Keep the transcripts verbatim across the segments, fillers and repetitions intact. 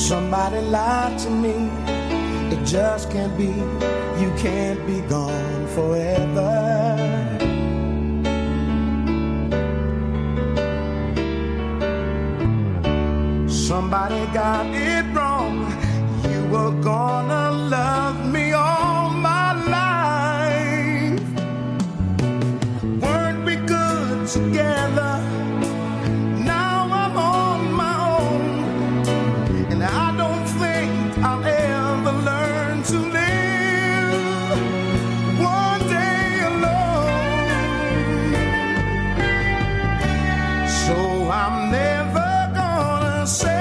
Somebody lied to me. It just can't be. You can't be gone forever. Somebody got it wrong. You were gonna love me all my life. Weren't we good together? Now I'm on my own, and I don't think I'll ever learn to live one day alone. So I'm never gonna say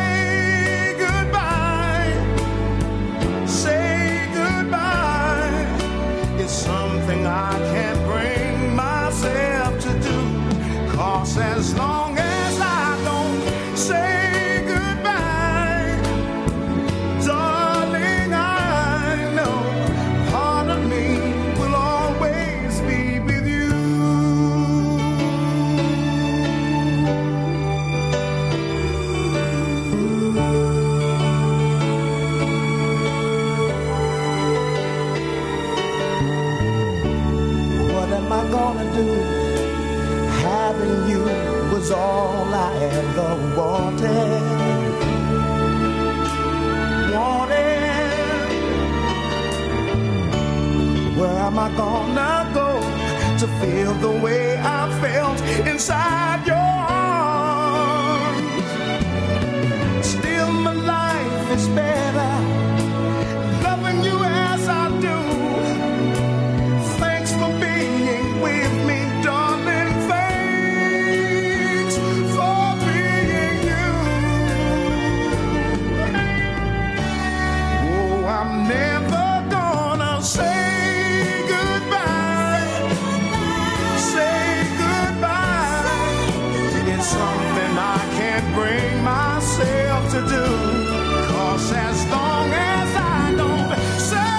something I can't bring myself to do. 'Cause as long as I don't say goodbye, darling, I know part of me will always be with you. What am I gonna do? Having you was all I ever wanted. Wanted. Where am I gonna go to feel the way I felt inside your arms? Still my life is better loving you as I do. With me, darling, thanks for being you. Oh, I'm never gonna say goodbye, say goodbye. It's something I can't bring myself to do. 'Cause as long as I don't say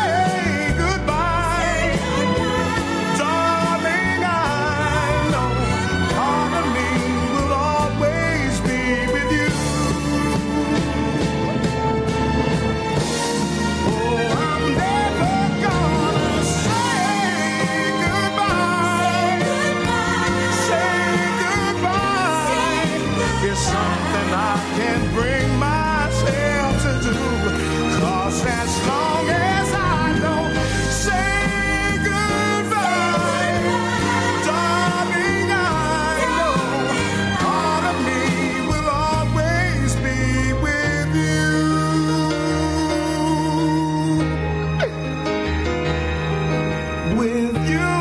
bring myself to do. 'Cause as long as I don't say goodbye, darling, I know part of me will always be with you. With you.